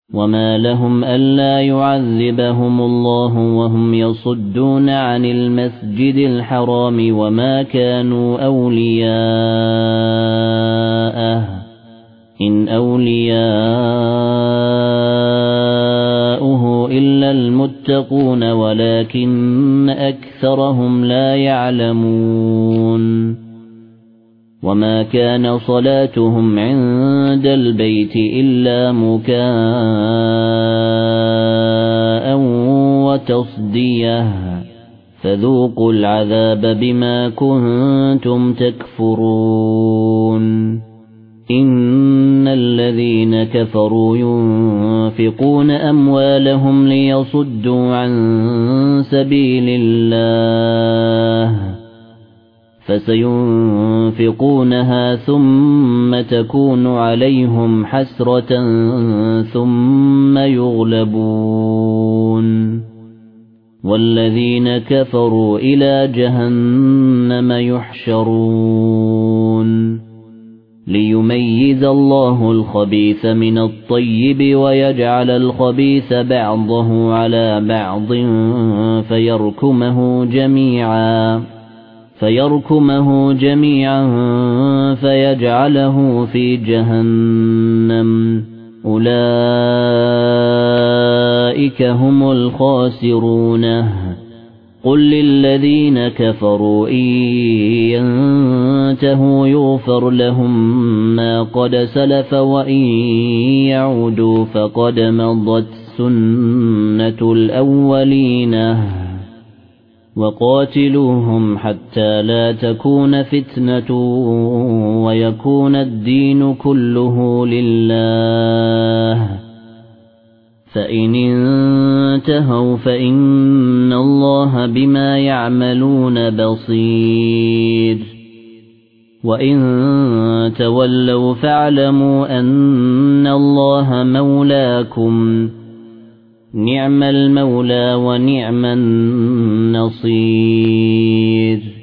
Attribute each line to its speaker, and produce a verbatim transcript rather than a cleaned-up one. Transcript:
Speaker 1: وما لهم ألا يعذبهم الله وهم يصدون عن المسجد الحرام وما كانوا أولياءه إن أولياؤه إلا المتقون ولكن أكثرهم لا يعلمون وما كان صلاتهم عند البيت إلا مكاء وتصديه فذوقوا العذاب بما كنتم تكفرون إن الذين كفروا ينفقون أموالهم ليصدوا عن سبيل الله فسينفقونها ثم تكون عليهم حسرة ثم يغلبون والذين كفروا إلى جهنم يحشرون ليميز الله الخبيث من الطيب ويجعل الخبيث بعضه على بعض فيركمه جميعا فيركمه جميعا فيجعله في جهنم أولئك هم الخاسرون قل للذين كفروا إن ينتهوا يغفر لهم ما قد سلف وإن يعودوا فقد مضت سنة الأولين وقاتلوهم حتى لا تكون فتنة ويكون الدين كله لله فإن انتهوا فإن الله بما يعملون بصير وإن تولوا فاعلموا أن الله مولاكم نعم المولى ونعم النصير